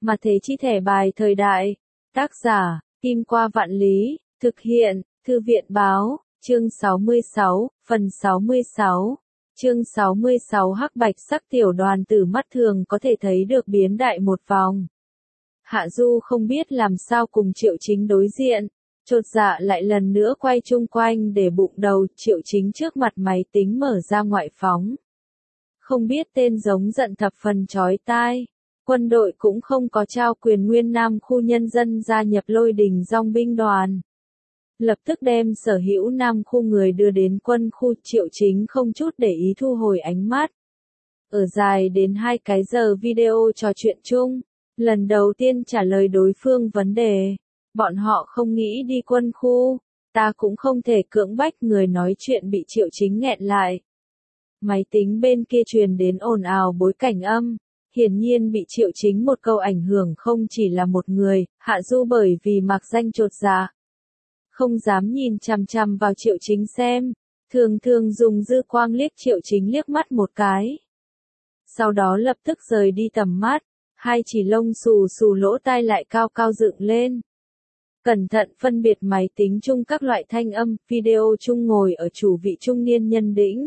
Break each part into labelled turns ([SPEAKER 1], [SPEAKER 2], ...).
[SPEAKER 1] Mà thế chi thẻ bài thời đại. Tác giả, Kim Qua Vạn Lý, thực hiện, Thư viện Báo, chương 66, phần 66. Chương 66 hắc bạch sắc tiểu đoàn tử mắt thường có thể thấy được biến đại một vòng. Hạ Du không biết làm sao cùng Triệu Chính đối diện, chột dạ lại lần nữa quay chung quanh để bụng đầu. Triệu Chính trước mặt máy tính mở ra ngoại phóng. Không biết tên giống giận thập phần chói tai. Quân đội cũng không có trao quyền Nguyên Nam khu nhân dân gia nhập Lôi Đình Dòng binh đoàn. Lập tức đem sở hữu Nam khu người đưa đến quân khu. Triệu Chính không chút để ý thu hồi ánh mắt. Ở dài đến 2 cái giờ video trò chuyện chung, lần đầu tiên trả lời đối phương vấn đề. Bọn họ không nghĩ đi quân khu, ta cũng không thể cưỡng bách. Người nói chuyện bị Triệu Chính nghẹn lại. Máy tính bên kia truyền đến ồn ào bối cảnh âm. Hiển nhiên bị Triệu Chính một câu ảnh hưởng không chỉ là một người. Hạ Du bởi vì mặc danh chột dạ, không dám nhìn chằm chằm vào Triệu Chính xem, thường thường dùng dư quang liếc Triệu Chính liếc mắt một cái. Sau đó lập tức rời đi tầm mắt, hai chỉ lông xù xù lỗ tai lại cao cao dựng lên. Cẩn thận phân biệt máy tính chung các loại thanh âm. Video chung ngồi ở chủ vị trung niên nhân đĩnh,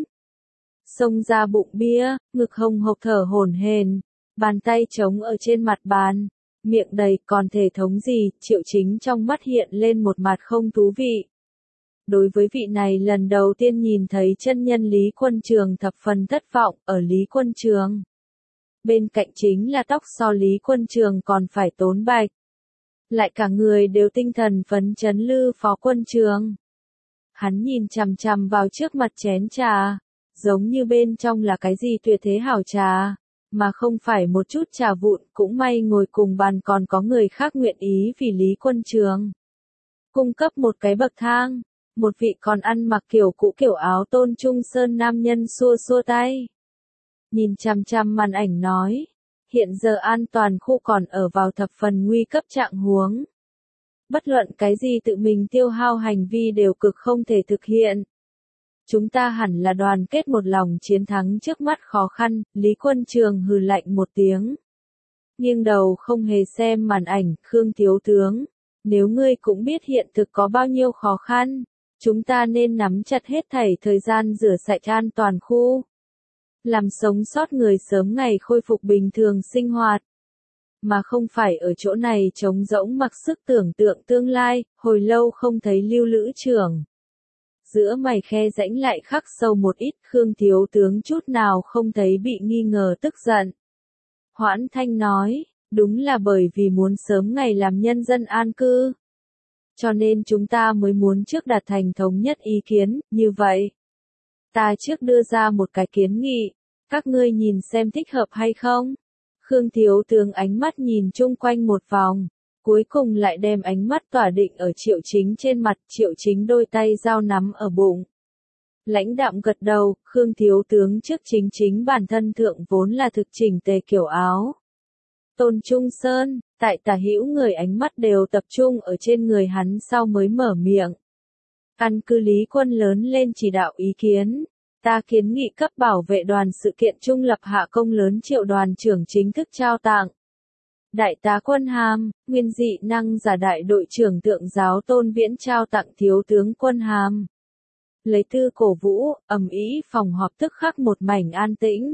[SPEAKER 1] xông ra bụng bia, ngực hồng hộc thở hổn hển, bàn tay trống ở trên mặt bàn, miệng đầy. Còn thể thống gì? Triệu Chính trong mắt hiện lên một mặt không thú vị. Đối với vị này lần đầu tiên nhìn thấy chân nhân Lý Quân Trường thập phần thất vọng. Ở Lý Quân Trường bên cạnh chính là tóc so Lý Quân Trường còn phải tốn bạch, lại cả người đều tinh thần phấn chấn Lư Phó Quân Trường. Hắn nhìn chằm chằm vào trước mặt chén trà, giống như bên trong là cái gì tuyệt thế hảo trà, mà không phải một chút trà vụn. Cũng may ngồi cùng bàn còn có người khác nguyện ý vì Lý Quân Trường cung cấp một cái bậc thang. Một vị còn ăn mặc kiểu cũ kiểu áo Tôn Trung Sơn nam nhân xua xua tay, nhìn chằm chằm màn ảnh nói, hiện giờ an toàn khu còn ở vào thập phần nguy cấp trạng huống. Bất luận cái gì tự mình tiêu hao hành vi đều cực không thể thực hiện. Chúng ta hẳn là đoàn kết một lòng chiến thắng trước mắt khó khăn. Lý Quân Trường hừ lạnh một tiếng, nghiêng đầu không hề xem màn ảnh. Khương thiếu tướng, nếu ngươi cũng biết hiện thực có bao nhiêu khó khăn, chúng ta nên nắm chặt hết thảy thời gian rửa sạch an toàn khu, làm sống sót người sớm ngày khôi phục bình thường sinh hoạt, mà không phải ở chỗ này trống rỗng mặc sức tưởng tượng tương lai. Hồi lâu không thấy Lưu Lữ trưởng, giữa mày khe rãnh lại khắc sâu một ít. Khương thiếu tướng chút nào không thấy bị nghi ngờ tức giận. Hoãn thanh nói, đúng là bởi vì muốn sớm ngày làm nhân dân an cư, cho nên chúng ta mới muốn trước đạt thành thống nhất ý kiến. Như vậy, ta trước đưa ra một cái kiến nghị, các ngươi nhìn xem thích hợp hay không. Khương thiếu tướng ánh mắt nhìn chung quanh một vòng, cuối cùng lại đem ánh mắt tỏa định ở Triệu Chính trên mặt. Triệu Chính đôi tay dao nắm ở bụng, lãnh đạm gật đầu. Khương thiếu tướng trước chính bản thân thượng vốn là thực chỉnh tề kiểu áo Tôn Trung Sơn, tại tả hữu người ánh mắt đều tập trung ở trên người hắn sau mới mở miệng. Căn cứ Lý Quân lớn lên chỉ đạo ý kiến, ta kiến nghị cấp bảo vệ đoàn sự kiện trung lập hạ công lớn Triệu đoàn trưởng chính thức trao tặng đại tá quân hàm, nguyên dị năng giả đại đội trưởng tượng giáo Tôn Viễn trao tặng thiếu tướng quân hàm. Lấy tư cổ vũ. Ầm ĩ phòng họp tức khắc một mảnh an tĩnh.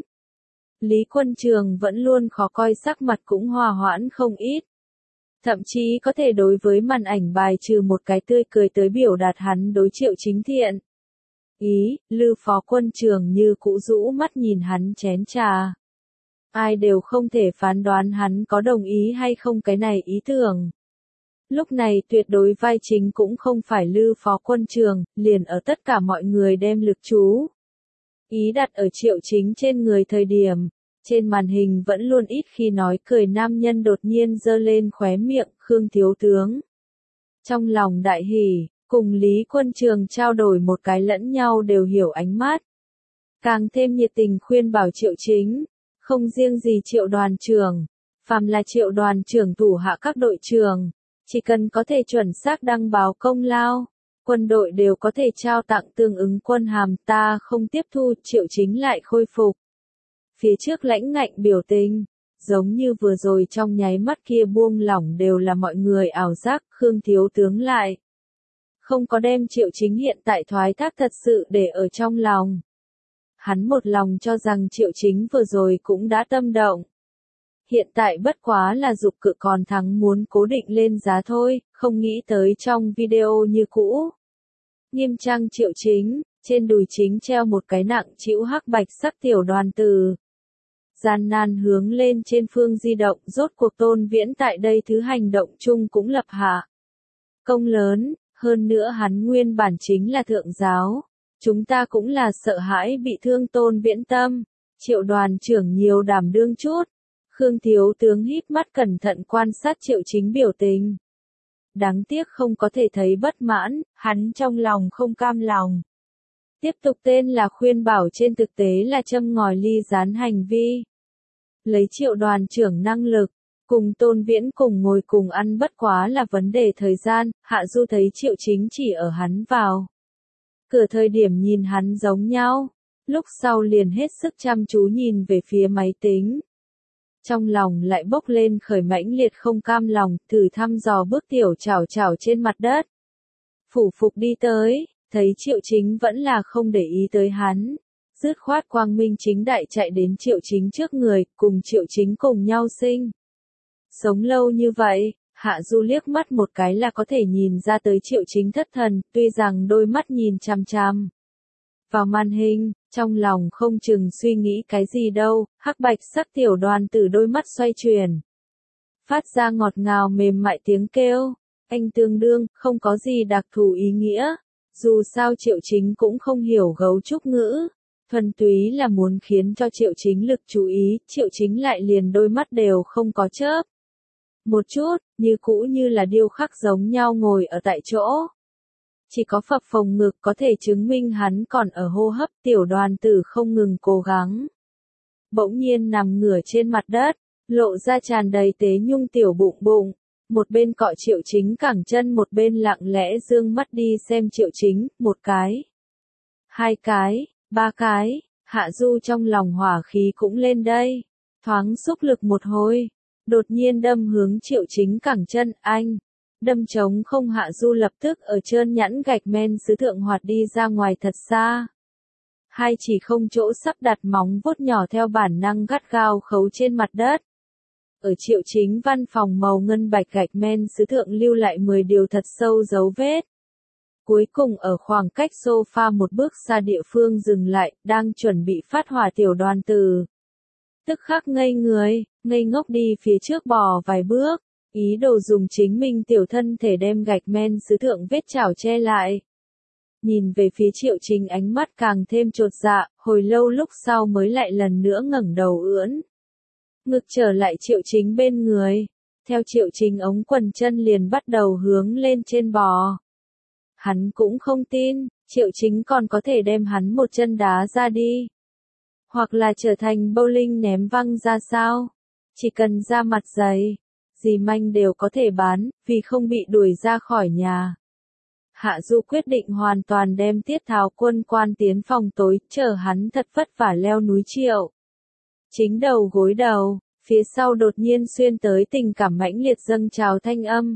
[SPEAKER 1] Lý Quân Trường vẫn luôn khó coi, sắc mặt cũng hòa hoãn không ít. Thậm chí có thể đối với màn ảnh bài trừ một cái tươi cười tới biểu đạt hắn đối Triệu Chính thiện ý. Lư Phó Quân Trường như cũ rũ mắt nhìn hắn chén trà. Ai đều không thể phán đoán hắn có đồng ý hay không cái này ý tưởng. Lúc này tuyệt đối vai chính cũng không phải Lư Phó Quân Trường, liền ở tất cả mọi người đem lực chú ý đặt ở Triệu Chính trên người thời điểm, trên màn hình vẫn luôn ít khi nói cười nam nhân đột nhiên giơ lên khóe miệng. Khương thiếu tướng trong lòng đại hỉ, cùng Lý Quân Trường trao đổi một cái lẫn nhau đều hiểu ánh mắt, càng thêm nhiệt tình khuyên bảo Triệu Chính, không riêng gì Triệu đoàn trưởng, phàm là Triệu đoàn trưởng thủ hạ các đội trưởng, chỉ cần có thể chuẩn xác đăng báo công lao, quân đội đều có thể trao tặng tương ứng quân hàm. Ta không tiếp thu. Triệu Chính lại khôi phục phía trước lãnh ngạnh biểu tình, Giống như vừa rồi trong nháy mắt kia buông lỏng đều là mọi người ảo giác, Khương thiếu tướng lại không có đem Triệu Chính hiện tại thoái thác thật sự để ở trong lòng. Hắn một lòng cho rằng Triệu Chính vừa rồi cũng đã tâm động. Hiện tại bất quá là dục cự còn thắng muốn cố định lên giá thôi, không nghĩ tới trong video như cũ. Nghiêm trang Triệu Chính, trên đùi chính treo một cái nặng chĩu hắc bạch sắc tiểu đoàn từ. Gian nan hướng lên trên phương di động, rốt cuộc Tôn Viễn tại đây thứ hành động chung cũng lập hạ công lớn, hơn nữa hắn nguyên bản chính là thượng giáo. Chúng ta cũng là sợ hãi bị thương Tôn Viễn tâm. Triệu đoàn trưởng nhiều đảm đương chút. Khương thiếu tướng híp mắt cẩn thận quan sát Triệu Chính biểu tình. Đáng tiếc không có thể thấy bất mãn, hắn trong lòng không cam lòng. Tiếp tục tên là khuyên bảo trên thực tế là châm ngòi ly gián hành vi. Lấy Triệu đoàn trưởng năng lực, cùng Tôn Viễn cùng ngồi cùng ăn bất quá là vấn đề thời gian, Hạ Du thấy Triệu Chính chỉ ở hắn vào cửa thời điểm nhìn hắn giống nhau, lúc sau liền hết sức chăm chú nhìn về phía máy tính. Trong lòng lại bốc lên khởi mãnh liệt không cam lòng, thử thăm dò bước tiểu chảo chảo trên mặt đất. Phủ phục đi tới, thấy Triệu Chính vẫn là không để ý tới hắn. Dứt khoát quang minh chính đại chạy đến Triệu Chính trước người, cùng Triệu Chính cùng nhau sinh. Sống lâu như vậy, Hạ Du liếc mắt một cái là có thể nhìn ra tới Triệu Chính thất thần, tuy rằng đôi mắt nhìn chằm chằm vào màn hình, trong lòng không chừng suy nghĩ cái gì đâu, hắc bạch sắc tiểu đoàn từ đôi mắt xoay chuyển. Phát ra ngọt ngào mềm mại tiếng kêu, anh tương đương, không có gì đặc thù ý nghĩa. Dù sao Triệu Chính cũng không hiểu gấu trúc ngữ, thuần túy là muốn khiến cho Triệu Chính lực chú ý, Triệu Chính lại liền đôi mắt đều không có chớp. Một chút, như cũ như là điêu khắc giống nhau ngồi ở tại chỗ. Chỉ có phập phồng ngực có thể chứng minh hắn còn ở hô hấp, tiểu đoàn tử không ngừng cố gắng. Bỗng nhiên nằm ngửa trên mặt đất, lộ ra tràn đầy tế nhung tiểu bụng bụng. Một bên cọ Triệu Chính cẳng chân, một bên lặng lẽ dương mắt đi xem Triệu Chính, một cái, hai cái, ba cái, Hạ Du trong lòng hỏa khí cũng lên đây. Thoáng xúc lực một hồi, đột nhiên đâm hướng Triệu Chính cẳng chân, anh. Đâm trống không, Hạ Du lập tức ở trơn nhẵn gạch men sứ thượng hoạt đi ra ngoài thật xa. Hai chỉ không chỗ sắp đặt móng vuốt nhỏ theo bản năng gắt gao khấu trên mặt đất. Ở Triệu Chính văn phòng màu ngân bạch gạch men sứ thượng lưu lại 10 điều thật sâu dấu vết. Cuối cùng ở khoảng cách sofa một bước xa địa phương dừng lại, đang chuẩn bị phát hỏa tiểu đoàn từ. Tức khắc ngây người, ngây ngốc đi phía trước bò vài bước, ý đồ dùng chính mình tiểu thân thể đem gạch men sứ thượng vết chảo che lại. Nhìn về phía Triệu Chính ánh mắt càng thêm chột dạ, hồi lâu lúc sau mới lại lần nữa ngẩng đầu ưỡn ngực trở lại Triệu Chính bên người. Theo Triệu Chính ống quần chân liền bắt đầu hướng lên trên bò. Hắn cũng không tin, Triệu Chính còn có thể đem hắn một chân đá ra đi. Hoặc là trở thành bowling ném văng ra sao. Chỉ cần ra mặt dày, gì manh đều có thể bán, vì không bị đuổi ra khỏi nhà. Hạ Du quyết định hoàn toàn đem Tiết Tháo Quân quan tiến phòng tối, chờ hắn thật vất vả leo núi Triệu Chính đầu gối đầu, phía sau đột nhiên xuyên tới tình cảm mãnh liệt dâng trào thanh âm.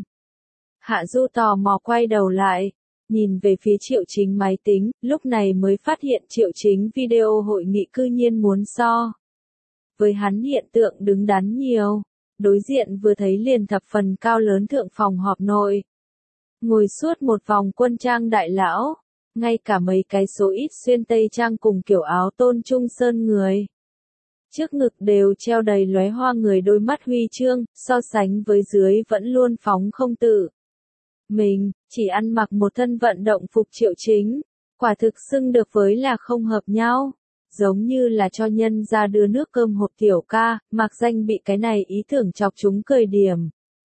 [SPEAKER 1] Hạ Du tò mò quay đầu lại, nhìn về phía Triệu Chính máy tính, lúc này mới phát hiện Triệu Chính video hội nghị cư nhiên muốn so với hắn hiện tượng đứng đắn nhiều. Đối diện vừa thấy liền thập phần cao lớn thượng phòng họp nội. Ngồi suốt một vòng quân trang đại lão, ngay cả mấy cái số ít xuyên tây trang cùng kiểu áo tôn trung sơn người. Trước ngực đều treo đầy lóe hoa người đôi mắt huy chương, so sánh với dưới vẫn luôn phóng không tự. Mình, chỉ ăn mặc một thân vận động phục Triệu Chính, quả thực xưng được với là không hợp nhau. Giống như là cho nhân ra đưa nước cơm hộp tiểu ca, mặc danh bị cái này ý tưởng chọc chúng cười điểm.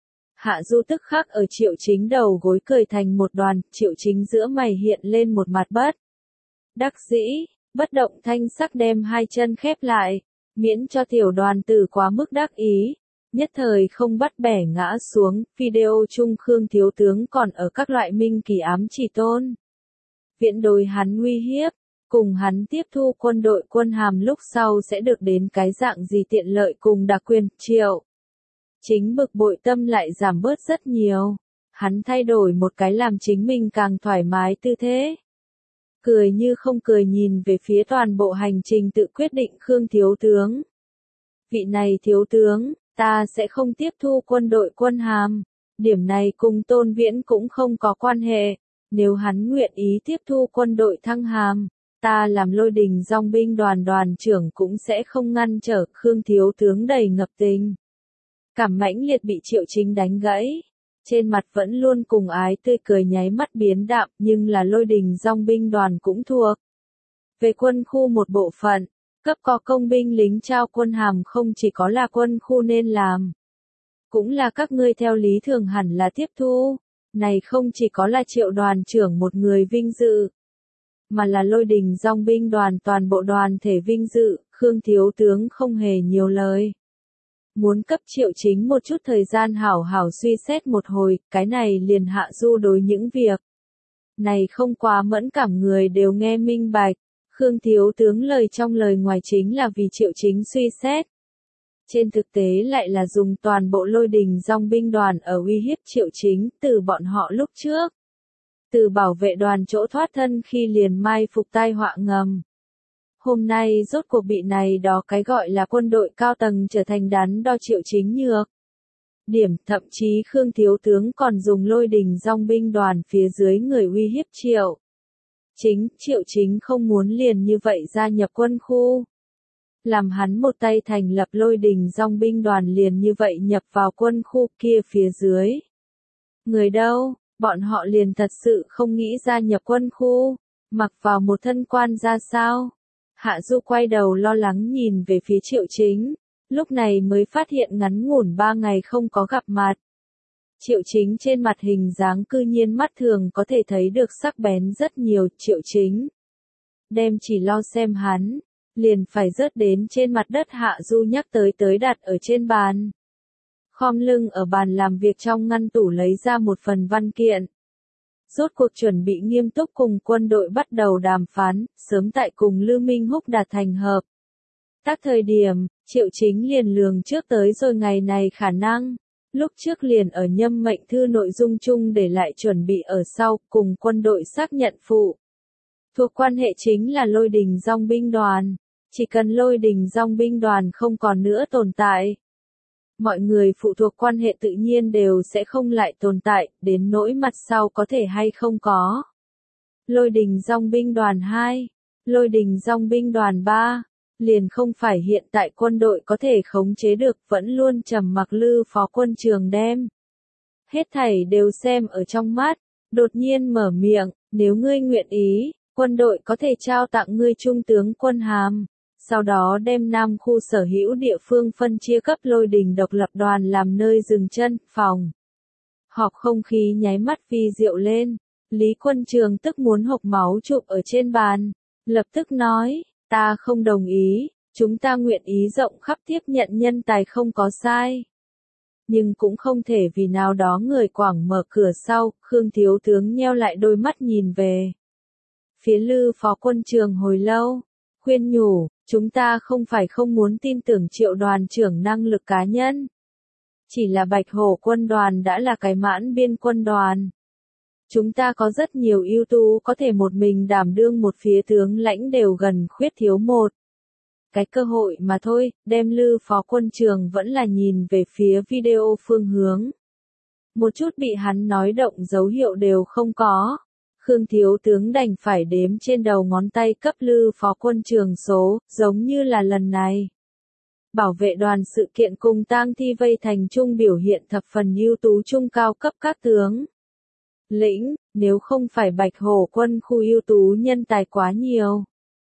[SPEAKER 1] Hạ Du tức khắc ở Triệu Chính đầu gối cười thành một đoàn, Triệu Chính giữa mày hiện lên một mặt bất đắc dĩ, bất động thanh sắc đem hai chân khép lại, miễn cho tiểu đoàn tử quá mức đắc ý. Nhất thời không bắt bẻ ngã xuống, video chung Khương thiếu tướng còn ở các loại minh kỳ ám chỉ Tôn Viễn đối hắn uy hiếp. cùng hắn tiếp thu quân đội quân hàm lúc sau sẽ được đến cái dạng gì tiện lợi cùng đặc quyền. Triệu Chính bực bội tâm lại giảm bớt rất nhiều. Hắn thay đổi một cái làm chính mình càng thoải mái tư thế. Cười như không cười nhìn về phía toàn bộ hành trình tự quyết định Khương thiếu tướng. Vị này thiếu tướng, ta sẽ không tiếp thu quân đội quân hàm. Điểm này cùng Tôn Viễn cũng không có quan hệ. Nếu hắn nguyện ý tiếp thu quân đội thăng hàm, ta làm Lôi Đình Dòng binh đoàn đoàn trưởng cũng sẽ không ngăn trở. Khương thiếu tướng đầy ngập tình cảm mãnh liệt bị Triệu Chính đánh gãy. Trên mặt vẫn luôn cùng ái tươi cười nháy mắt biến đạm, nhưng là Lôi Đình Dòng binh đoàn cũng thuộc về quân khu một bộ phận, cấp có công binh lính trao quân hàm không chỉ có là quân khu nên làm, cũng là các ngươi theo lý thường hẳn là tiếp thu. Này không chỉ có là Triệu đoàn trưởng một người vinh dự, mà là Lôi Đình Dòng binh đoàn toàn bộ đoàn thể vinh dự. Khương thiếu tướng không hề nhiều lời. Muốn cấp Triệu Chính một chút thời gian hảo hảo suy xét một hồi, cái này liền hạ du đối những việc này không quá mẫn cảm người đều nghe minh bạch. Khương thiếu tướng lời trong lời ngoài chính là vì Triệu Chính suy xét. Trên thực tế lại là dùng toàn bộ Lôi Đình Dòng binh đoàn ở uy hiếp Triệu Chính, từ bọn họ lúc trước. Từ bảo vệ đoàn chỗ thoát thân khi liền mai phục tai họa ngầm. Hôm nay rốt cuộc bị này đó cái gọi là quân đội cao tầng trở thành đắn đo Triệu Chính nhược điểm, thậm chí Khương thiếu tướng còn dùng Lôi Đình Dòng binh đoàn phía dưới người uy hiếp Triệu Chính không muốn liền như vậy gia nhập quân khu. Làm hắn một tay thành lập Lôi Đình Dòng binh đoàn liền như vậy nhập vào quân khu kia phía dưới. Người đâu, bọn họ liền thật sự không nghĩ gia nhập quân khu, mặc vào một thân quan ra sao. Hạ Du quay đầu lo lắng nhìn về phía Triệu Chính, lúc này mới phát hiện ngắn ngủn 3 ngày không có gặp mặt. Triệu Chính trên mặt hình dáng cư nhiên mắt thường có thể thấy được sắc bén rất nhiều. Triệu Chính đem chỉ lo xem hắn, liền phải rớt đến trên mặt đất. Hạ Du nhắc tới đặt ở trên bàn. Khom lưng ở bàn làm việc trong ngăn tủ lấy ra một phần văn kiện. Rốt cuộc chuẩn bị nghiêm túc cùng quân đội bắt đầu đàm phán, sớm tại cùng Lưu Minh Húc đạt thành hợp tác thời điểm, Triệu Chính liền lường trước tới rồi ngày này khả năng. Lúc trước liền ở nhâm mệnh thư nội dung chung để lại chuẩn bị ở sau, cùng quân đội xác nhận phụ thuộc quan hệ chính là Lôi Đình Dòng binh đoàn. Chỉ cần Lôi Đình Dòng binh đoàn không còn nữa tồn tại, mọi người phụ thuộc quan hệ tự nhiên đều sẽ không lại tồn tại, đến nỗi mặt sau có thể hay không có. Lôi Đình Dòng binh đoàn 2, Lôi Đình Dòng binh đoàn 3, liền không phải hiện tại quân đội có thể khống chế được, vẫn luôn trầm mặc Lư phó quân trường đem hết thảy đều xem ở trong mắt, đột nhiên mở miệng, nếu ngươi nguyện ý, quân đội có thể trao tặng ngươi trung tướng quân hàm. Sau đó đem Nam khu sở hữu địa phương phân chia cấp Lôi Đình độc lập đoàn làm nơi dừng chân. Phòng họp không khí nháy mắt vi diệu lên. Lý Quân Trường tức muốn hộc máu chụp ở trên bàn, lập tức nói, ta không đồng ý, chúng ta nguyện ý rộng khắp tiếp nhận nhân tài không có sai. Nhưng cũng không thể vì nào đó người quảng mở cửa sau. Khương thiếu tướng nheo lại đôi mắt nhìn về phía Lư phó quân trường hồi lâu, khuyên nhủ, chúng ta không phải không muốn tin tưởng Triệu đoàn trưởng năng lực cá nhân. Chỉ là Bạch Hổ quân đoàn đã là cái mãn biên quân đoàn. Chúng ta có rất nhiều ưu tú có thể một mình đảm đương một phía tướng lãnh đều gần khuyết thiếu một cái cơ hội mà thôi. Đem Lư phó quân trường vẫn là nhìn về phía video phương hướng. Một chút bị hắn nói động dấu hiệu đều không có. Khương thiếu tướng đành phải đếm trên đầu ngón tay cấp Lư phó quân trường số, giống như là lần này. Bảo vệ đoàn sự kiện cùng tang thi vây thành trung biểu hiện thập phần ưu tú trung cao cấp các tướng lĩnh, nếu không phải Bạch Hổ quân khu ưu tú nhân tài quá nhiều.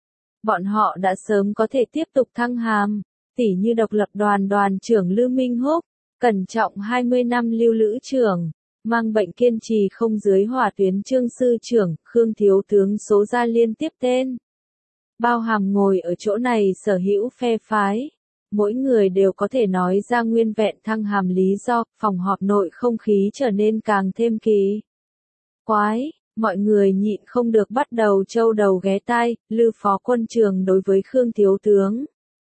[SPEAKER 1] Bọn họ đã sớm có thể tiếp tục thăng hàm, tỉ như độc lập đoàn đoàn trưởng Lưu Minh Húc, cẩn trọng 20 năm Lưu Lữ trưởng. Mang bệnh kiên trì không dưới hỏa tuyến Trương sư trưởng. Khương thiếu tướng số ra liên tiếp tên. Bao hàm ngồi ở chỗ này sở hữu phe phái. Mỗi người đều có thể nói ra nguyên vẹn thăng hàm lý do. Phòng họp nội không khí trở nên càng thêm kỳ quái. Mọi người nhịn không được bắt đầu trâu đầu ghé tai, Lư Phó Quân Trường đối với Khương Thiếu Tướng.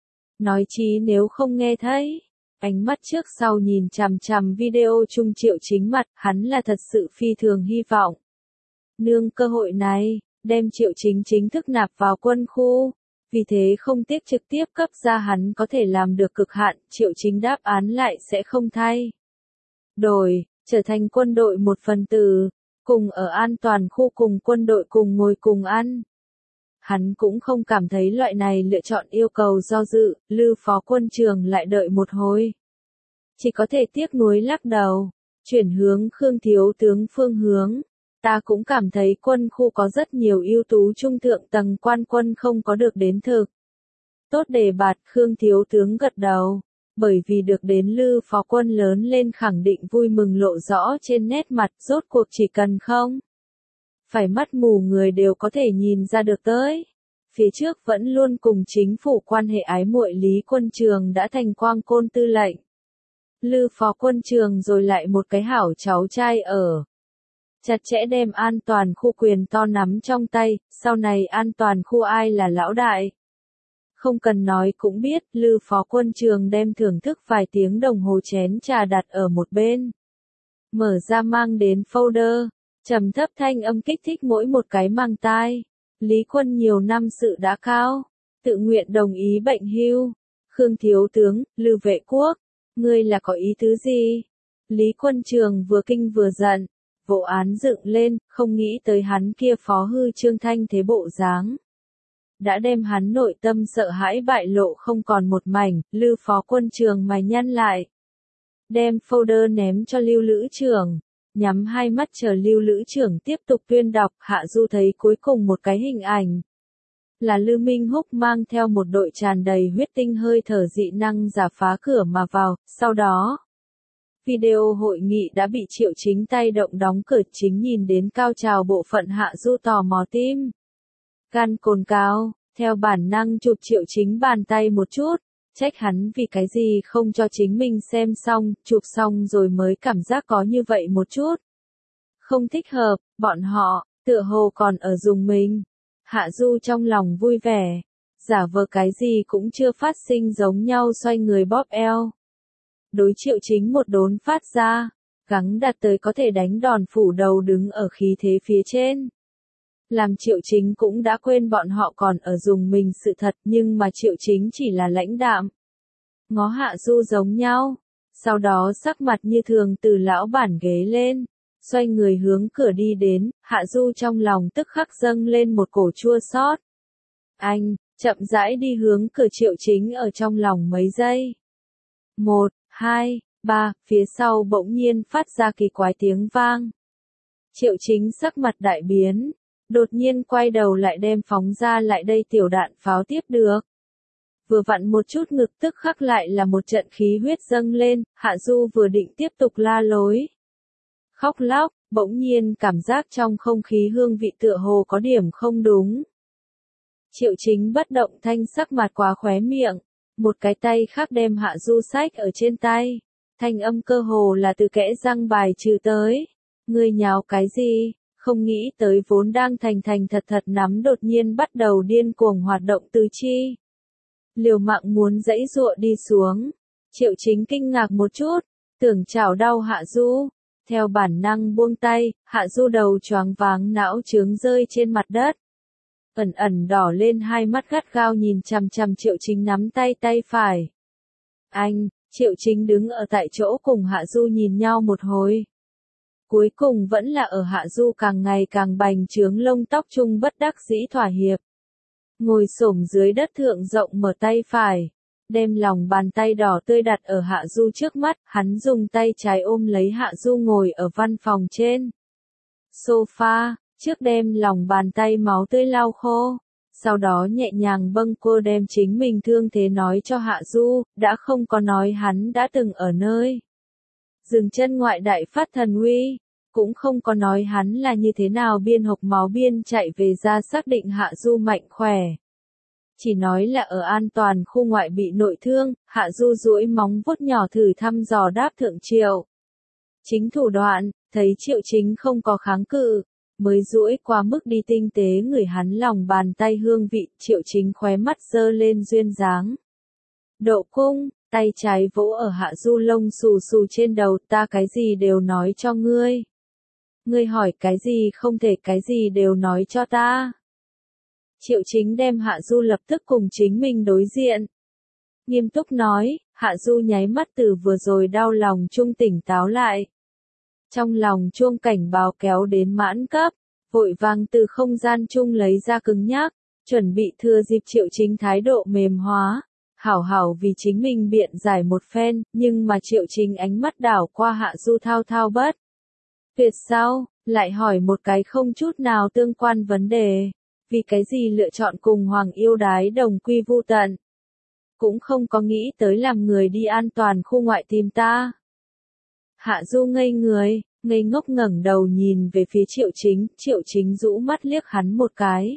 [SPEAKER 1] Nói chí nếu không nghe thấy, ánh mắt trước sau nhìn chằm chằm video chung Triệu Chính mặt, hắn là thật sự phi thường hy vọng. Nương cơ hội này, đem Triệu Chính chính thức nạp vào quân khu. Vì thế không tiếc trực tiếp cấp ra hắn có thể làm được cực hạn, Triệu Chính đáp án lại sẽ không thay đổi, trở thành quân đội một phần tử, cùng ở an toàn khu cùng quân đội cùng ngồi cùng ăn. Hắn cũng không cảm thấy loại này lựa chọn yêu cầu do dự, Lư Phó Quân Trường lại đợi một hồi. Chỉ có thể tiếc nuối lắc đầu, chuyển hướng Khương Thiếu Tướng phương hướng. Ta cũng cảm thấy quân khu có rất nhiều ưu tú trung thượng tầng quan quân không có được đến thực. Tốt đề bạt Khương Thiếu Tướng gật đầu, bởi vì được đến Lư Phó Quân lớn lên khẳng định vui mừng lộ rõ trên nét mặt, rốt cuộc chỉ cần không phải mắt mù người đều có thể nhìn ra được tới. Phía trước vẫn luôn cùng chính phủ quan hệ ái muội Lý Quân Trường đã thành Quang Côn tư lệnh. Lư Phó Quân Trường rồi lại một cái hảo cháu trai ở. Chặt chẽ đem an toàn khu quyền to nắm trong tay, sau này an toàn khu ai là lão đại. Không cần nói cũng biết, Lư Phó Quân Trường đem thưởng thức vài tiếng đồng hồ chén trà đặt ở một bên. Mở ra mang đến folder, trầm thấp thanh âm kích thích mỗi một cái mang tai. Lý Quân nhiều năm sự đã cao, tự nguyện đồng ý bệnh hưu. Khương Thiếu Tướng, Lư Vệ Quốc, ngươi là có ý tứ gì? Lý Quân Trường vừa kinh vừa giận, vụ án dựng lên, không nghĩ tới hắn kia phó hư trương thanh thế bộ dáng. Đã đem hắn nội tâm sợ hãi bại lộ không còn một mảnh, Lư Phó Quân Trường mày nhăn lại. Đem folder ném cho Lưu Lữ Trưởng, nhắm hai mắt chờ Lưu Lữ Trưởng tiếp tục tuyên đọc, Hạ Du thấy cuối cùng một cái hình ảnh. Là Lư Minh Húc mang theo một đội tràn đầy huyết tinh hơi thở dị năng giả phá cửa mà vào, sau đó. Video hội nghị đã bị Triệu Chính tay động đóng cửa, chính nhìn đến cao trào bộ phận Hạ Du tò mò tim. Gan cồn cao, theo bản năng chụp Triệu Chính bàn tay một chút, trách hắn vì cái gì không cho chính mình xem xong, chụp xong rồi mới cảm giác có như vậy một chút. Không thích hợp, bọn họ, tựa hồ còn ở dùng mình. Hạ Du trong lòng vui vẻ, giả vờ cái gì cũng chưa phát sinh giống nhau xoay người bóp eo. Đối Triệu Chính một đốn phát ra, gắng đạt tới có thể đánh đòn phủ đầu đứng ở khí thế phía trên. Làm Triệu Chính cũng đã quên bọn họ còn ở dùng mình sự thật, nhưng mà Triệu Chính chỉ là lãnh đạm. Ngó Hạ Du giống nhau, sau đó sắc mặt như thường từ lão bản ghế lên, xoay người hướng cửa đi đến, Hạ Du trong lòng tức khắc dâng lên một cổ chua xót. Anh, chậm rãi đi hướng cửa, Triệu Chính ở trong lòng mấy giây. 1, 2, 3, phía sau bỗng nhiên phát ra kỳ quái tiếng vang. Triệu Chính sắc mặt đại biến, đột nhiên quay đầu lại đem phóng ra lại đây tiểu đạn pháo tiếp được. Vừa vặn một chút ngực tức khắc lại là một trận khí huyết dâng lên, Hạ Du vừa định tiếp tục la lối. Khóc lóc, bỗng nhiên cảm giác trong không khí hương vị tựa hồ có điểm không đúng. Triệu Chính bất động thanh sắc mặt quá khóe miệng, một cái tay khác đem Hạ Du sách ở trên tay. Thanh âm cơ hồ là từ kẽ răng bài trừ tới. Ngươi nháo cái gì? Không nghĩ tới vốn đang thành thành thật thật nắm đột nhiên bắt đầu điên cuồng hoạt động tứ chi. Liều mạng muốn dãy dụa đi xuống. Triệu Chính kinh ngạc một chút, tưởng chảo đau Hạ Du. Theo bản năng buông tay, Hạ Du đầu choáng váng não chướng rơi trên mặt đất. Ẩn ẩn đỏ lên hai mắt gắt gao nhìn chằm chằm Triệu Chính nắm tay tay phải. Anh, Triệu Chính đứng ở tại chỗ cùng Hạ Du nhìn nhau một hồi. Cuối cùng vẫn là ở Hạ Du càng ngày càng bành trướng lông tóc chung bất đắc dĩ thỏa hiệp. Ngồi xổm dưới đất thượng rộng mở tay phải, đem lòng bàn tay đỏ tươi đặt ở Hạ Du trước mắt, hắn dùng tay trái ôm lấy Hạ Du ngồi ở văn phòng trên sofa, trước đem lòng bàn tay máu tươi lau khô, sau đó nhẹ nhàng bâng cô đem chính mình thương thế nói cho Hạ Du, đã không có nói hắn đã từng ở nơi dừng chân ngoại đại phát thần uy, cũng không có nói hắn là như thế nào biên hộc máu biên chạy về ra xác định Hạ Du mạnh khỏe. Chỉ nói là ở an toàn khu ngoại bị nội thương, Hạ Du duỗi móng vuốt nhỏ thử thăm dò đáp thượng Triệu Chính thủ đoạn, thấy Triệu Chính không có kháng cự, mới duỗi qua mức đi tinh tế ngửi hắn lòng bàn tay hương vị, Triệu Chính khóe mắt giơ lên duyên dáng. Độ cung, tay trái vỗ ở Hạ Du lông xù xù trên đầu, ta cái gì đều nói cho ngươi. Ngươi hỏi cái gì không thể cái gì đều nói cho ta. Triệu Chính đem Hạ Du lập tức cùng chính mình đối diện. Nghiêm túc nói, Hạ Du nháy mắt từ vừa rồi đau lòng chung tỉnh táo lại. Trong lòng chuông cảnh báo kéo đến mãn cấp, vội vàng từ không gian chung lấy ra cứng nhắc, chuẩn bị thừa dịp Triệu Chính thái độ mềm hóa, hảo hảo vì chính mình biện giải một phen, nhưng mà Triệu Chính ánh mắt đảo qua Hạ Du thao thao bất. Tuyệt sau, lại hỏi một cái không chút nào tương quan vấn đề, vì cái gì lựa chọn cùng Hoàng Yêu Đái đồng quy vu tận. Cũng không có nghĩ tới làm người đi an toàn khu ngoại tìm ta. Hạ Du ngây người, ngây ngốc ngẩng đầu nhìn về phía Triệu Chính rũ mắt liếc hắn một cái.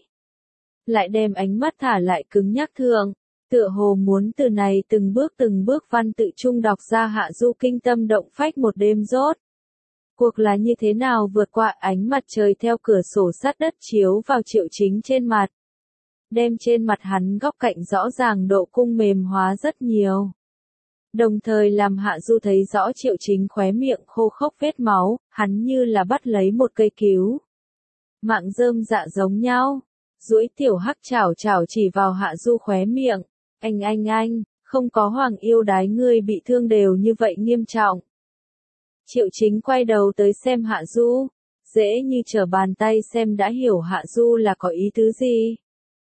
[SPEAKER 1] Lại đem ánh mắt thả lại cứng nhắc thượng, tựa hồ muốn từ này từng bước văn tự trung đọc ra Hạ Du kinh tâm động phách một đêm rốt. Cuộc là như thế nào vượt qua ánh mặt trời theo cửa sổ sát đất chiếu vào Triệu Chính trên mặt. Đem trên mặt hắn góc cạnh rõ ràng độ cung mềm hóa rất nhiều. Đồng thời làm Hạ Du thấy rõ Triệu Chính khóe miệng khô khốc vết máu, hắn như là bắt lấy một cây cứu. Mạng rơm dạ giống nhau, duỗi tiểu hắc chảo chảo chỉ vào Hạ Du khóe miệng, anh, không có Hoàng Yêu Đái ngươi bị thương đều như vậy nghiêm trọng. Triệu Chính quay đầu tới xem Hạ Du, dễ như trở bàn tay xem đã hiểu Hạ Du là có ý tứ gì.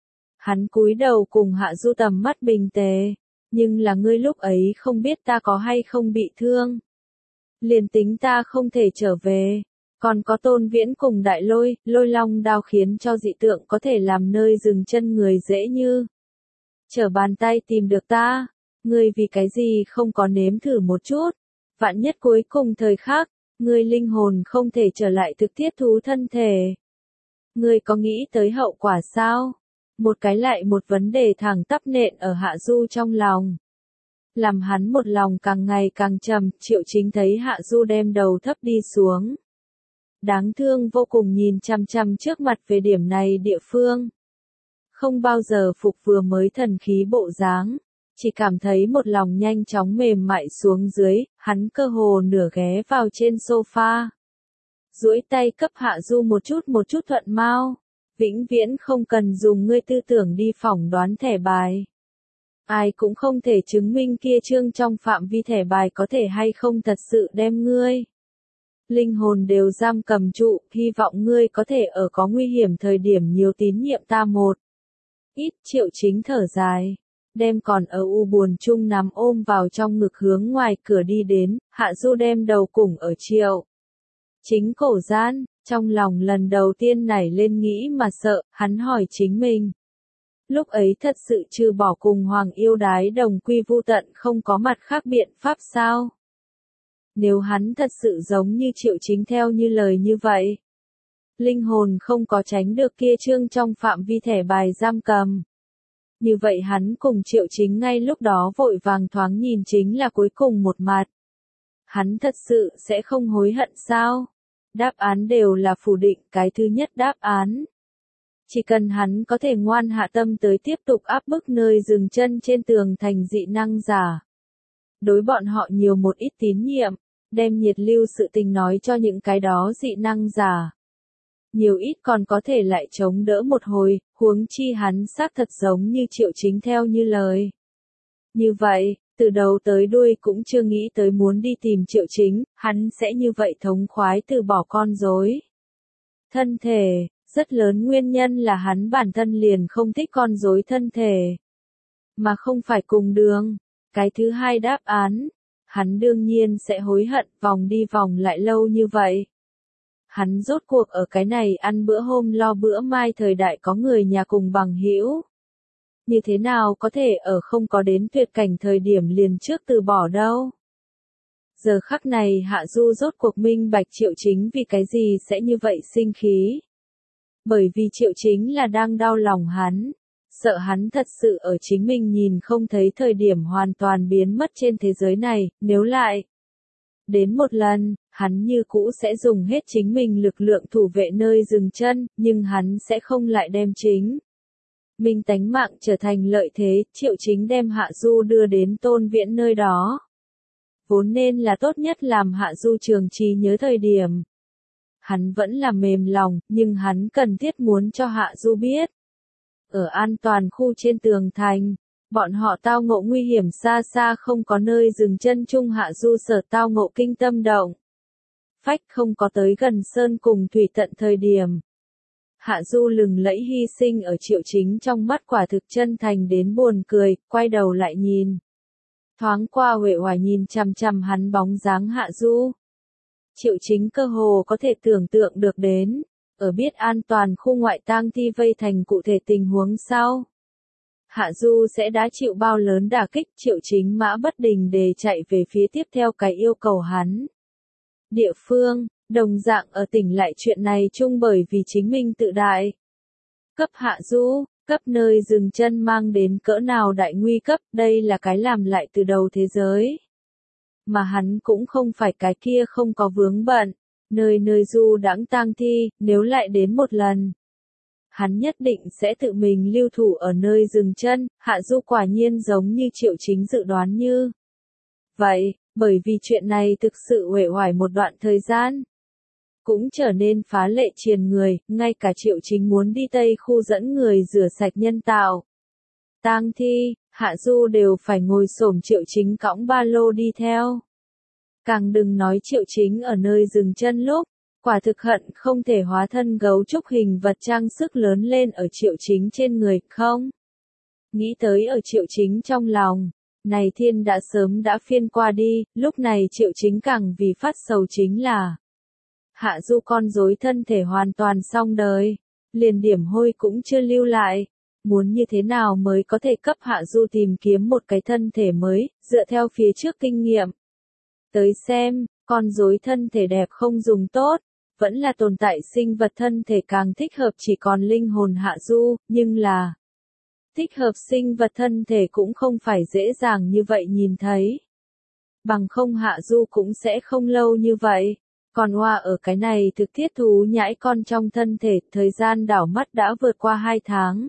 [SPEAKER 1] Hắn cúi đầu cùng Hạ Du tầm mắt bình tề, nhưng là ngươi lúc ấy không biết ta có hay không bị thương. Liền tính ta không thể trở về, còn có Tôn Viễn cùng Đại Lôi, Lôi Long đao khiến cho dị tượng có thể làm nơi dừng chân người dễ như trở bàn tay tìm được ta, ngươi vì cái gì không có nếm thử một chút, vạn nhất cuối cùng thời khắc, ngươi linh hồn không thể trở lại thực thiết thú thân thể. Ngươi có nghĩ tới hậu quả sao? Một cái lại một vấn đề thẳng tắp nện ở Hạ Du trong lòng. Làm hắn một lòng càng ngày càng trầm, Triệu Chính thấy Hạ Du đem đầu thấp đi xuống. Đáng thương vô cùng nhìn chằm chằm trước mặt về điểm này địa phương. Không bao giờ phục vừa mới thần khí bộ dáng, chỉ cảm thấy một lòng nhanh chóng mềm mại xuống dưới, hắn cơ hồ nửa ghé vào trên sofa. Duỗi tay cấp Hạ Du một chút thuận mau. Vĩnh viễn không cần dùng ngươi tư tưởng đi phỏng đoán thẻ bài. Ai cũng không thể chứng minh kia chương trong phạm vi thẻ bài có thể hay không thật sự đem ngươi. Linh hồn đều giam cầm trụ, hy vọng ngươi có thể ở có nguy hiểm thời điểm nhiều tín nhiệm ta một. Ít. Triệu Chính thở dài, đem còn ở u buồn chung nằm ôm vào trong ngực hướng ngoài cửa đi đến, Hạ Du đem đầu cùng ở Triệu Chính cổ gian. Trong lòng lần đầu tiên nảy lên nghĩ mà sợ, hắn hỏi chính mình. Lúc ấy thật sự trừ bỏ cùng Hoàng Yêu Đái đồng quy vu tận không có mặt khác biện pháp sao? Nếu hắn thật sự giống như Triệu Chính theo như lời như vậy. Linh hồn không có tránh được kia chương trong phạm vi thẻ bài giam cầm. Như vậy hắn cùng Triệu Chính ngay lúc đó vội vàng thoáng nhìn chính là cuối cùng một mặt. Hắn thật sự sẽ không hối hận sao? Đáp án đều là phủ định cái thứ nhất đáp án. Chỉ cần hắn có thể ngoan hạ tâm tới tiếp tục áp bức nơi dừng chân trên tường thành dị năng giả. Đối bọn họ nhiều một ít tín nhiệm, đem nhiệt lưu sự tình nói cho những cái đó dị năng giả. Nhiều ít còn có thể lại chống đỡ một hồi, huống chi hắn xác thật giống như Triệu Chính theo như lời. Như vậy, từ đầu tới đuôi cũng chưa nghĩ tới muốn đi tìm Triệu Chính, hắn sẽ như vậy thống khoái từ bỏ con rối. Thân thể, rất lớn nguyên nhân là hắn bản thân liền không thích con rối thân thể. Mà không phải cùng đường. Cái thứ hai đáp án, hắn đương nhiên sẽ hối hận vòng đi vòng lại lâu như vậy. Hắn rốt cuộc ở cái này ăn bữa hôm lo bữa mai thời đại có người nhà cùng bằng hữu. Như thế nào có thể ở không có đến tuyệt cảnh thời điểm liền trước từ bỏ đâu. Giờ khắc này Hạ Du rốt cuộc minh bạch Triệu Chính vì cái gì sẽ như vậy sinh khí. Bởi vì Triệu Chính là đang đau lòng hắn, sợ hắn thật sự ở chính mình nhìn không thấy thời điểm hoàn toàn biến mất trên thế giới này, nếu lại. Đến một lần, Hắn như cũ sẽ dùng hết chính mình lực lượng thủ vệ nơi dừng chân, nhưng hắn sẽ không lại đem chính mình tánh mạng trở thành lợi thế. Triệu Chính đem Hạ Du đưa đến Tôn Viễn nơi đó. Vốn nên là tốt nhất làm Hạ Du trường trí nhớ thời điểm. Hắn vẫn là mềm lòng, nhưng hắn cần thiết muốn cho Hạ Du biết. Ở an toàn khu trên tường thành, bọn họ tao ngộ nguy hiểm xa xa không có nơi dừng chân chung. Hạ Du sở tao ngộ kinh tâm động. Phách không có tới gần sơn cùng thủy tận thời điểm. Hạ Du lừng lẫy hy sinh ở Triệu Chính trong mắt quả thực chân thành đến buồn cười, quay đầu lại nhìn. Thoáng qua uể oải nhìn chằm chằm hắn bóng dáng Hạ Du. Triệu Chính cơ hồ có thể tưởng tượng được đến, ở biết an toàn khu ngoại tang thi vây thành cụ thể tình huống sau. Hạ Du sẽ đã chịu bao lớn đả kích. Triệu Chính mã bất đình để chạy về phía tiếp theo cái yêu cầu hắn. Địa phương, đồng dạng ở tỉnh lại chuyện này chung bởi vì chính mình tự đại. Cấp Hạ Du, cấp nơi dừng chân mang đến cỡ nào đại nguy cấp, đây là cái làm lại từ đầu thế giới. Mà hắn cũng không phải cái kia không có vướng bận, nơi nơi du đãng tang thi, nếu lại đến một lần. Hắn nhất định sẽ tự mình lưu thủ ở nơi dừng chân. Hạ Du quả nhiên giống như Triệu Chính dự đoán như vậy, bởi vì chuyện này thực sự uể oải một đoạn thời gian. Cũng trở nên phá lệ triền người, ngay cả Triệu Chính muốn đi Tây khu dẫn người rửa sạch nhân tạo tang thi, Hạ Du đều phải ngồi xổm Triệu Chính cõng ba lô đi theo. Càng đừng nói Triệu Chính ở nơi dừng chân lúc, quả thực hận không thể hóa thân gấu trúc hình vật trang sức lớn lên ở Triệu Chính trên người, không? Nghĩ tới ở Triệu Chính trong lòng, này thiên đã sớm đã phiên qua đi, lúc này Triệu Chính càng vì phát sầu chính là Hạ Du con rối thân thể hoàn toàn xong đời, liền điểm hôi cũng chưa lưu lại. Muốn như thế nào mới có thể cấp Hạ Du tìm kiếm một cái thân thể mới, dựa theo phía trước kinh nghiệm. Tới xem, con rối thân thể đẹp không dùng tốt, vẫn là tồn tại sinh vật thân thể càng thích hợp chỉ còn linh hồn Hạ Du, nhưng là thích hợp sinh vật thân thể cũng không phải dễ dàng như vậy nhìn thấy. Bằng không Hạ Du cũng sẽ không lâu như vậy. Còn Hoa ở cái này thực thiết thú nhãi con trong thân thể, thời gian đảo mắt đã vượt qua 2 tháng.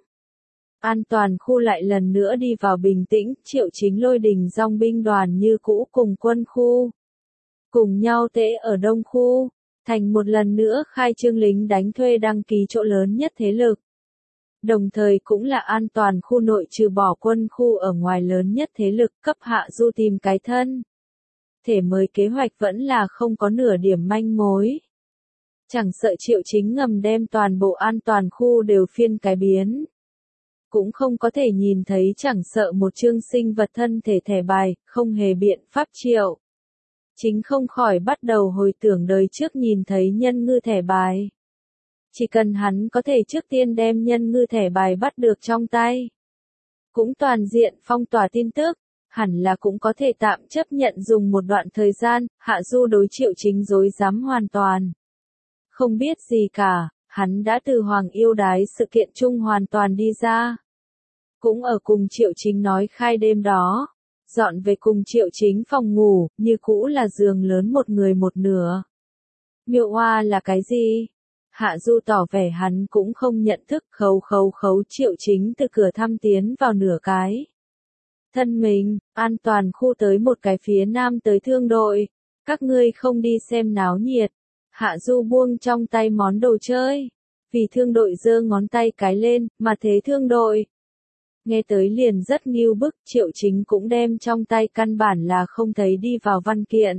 [SPEAKER 1] An toàn khu lại lần nữa đi vào bình tĩnh, Triệu Chính lôi đình dòng binh đoàn như cũ cùng quân khu. Cùng nhau tễ ở đông khu, thành một lần nữa khai trương lính đánh thuê đăng ký chỗ lớn nhất thế lực. Đồng thời cũng là an toàn khu nội trừ bỏ quân khu ở ngoài lớn nhất thế lực cấp Hạ Du tìm cái thân. Thể mới kế hoạch vẫn là không có nửa điểm manh mối. Chẳng sợ Triệu Chính ngầm đem toàn bộ an toàn khu đều phiên cái biến. Cũng không có thể nhìn thấy chẳng sợ một chương sinh vật thân thể thẻ bài, không hề biện pháp Triệu Chính không khỏi bắt đầu hồi tưởng đời trước nhìn thấy nhân ngư thẻ bài. Chỉ cần hắn có thể trước tiên đem nhân ngư thẻ bài bắt được trong tay. Cũng toàn diện phong tỏa tin tức. Hẳn là cũng có thể tạm chấp nhận dùng một đoạn thời gian. Hạ Du đối Triệu Chính dối dám hoàn toàn không biết gì cả, hắn đã từ Hoàng Yêu Đái sự kiện chung hoàn toàn đi ra. Cũng ở cùng Triệu Chính nói khai đêm đó, dọn về cùng Triệu Chính phòng ngủ, như cũ là giường lớn một người một nửa. Miệu Hoa là cái gì? Hạ Du tỏ vẻ hắn cũng không nhận thức. Khấu Triệu Chính từ cửa thăm tiến vào nửa cái thân mình, an toàn khu tới một cái phía nam tới thương đội. Các ngươi không đi xem náo nhiệt. Hạ Du buông trong tay món đồ chơi. Vì thương đội giơ ngón tay cái lên, mà thế thương đội. Nghe tới liền rất nghiêu bức, Triệu Chính cũng đem trong tay căn bản là không thấy đi vào văn kiện.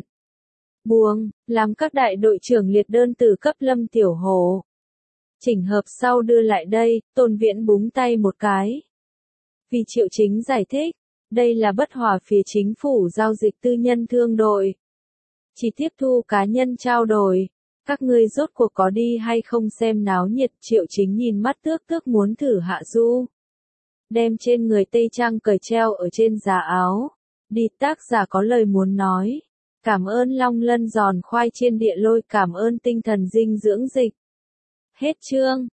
[SPEAKER 1] Buông, làm các đại đội trưởng liệt đơn từ cấp Lâm Tiểu Hổ. Chỉnh hợp sau đưa lại đây, Tôn Viễn búng tay một cái. Vì Triệu Chính giải thích. Đây là bất hòa phía chính phủ giao dịch tư nhân thương đội. Chỉ tiếp thu cá nhân trao đổi. Các ngươi rốt cuộc có đi hay không xem náo nhiệt. Triệu Chính nhìn mắt tước muốn thử Hạ Du. Đem trên người tây trang cởi treo ở trên giá áo. Đi tác giả có lời muốn nói. Cảm ơn Long Lân giòn khoai trên địa lôi, cảm ơn tinh thần dinh dưỡng dịch. Hết chương.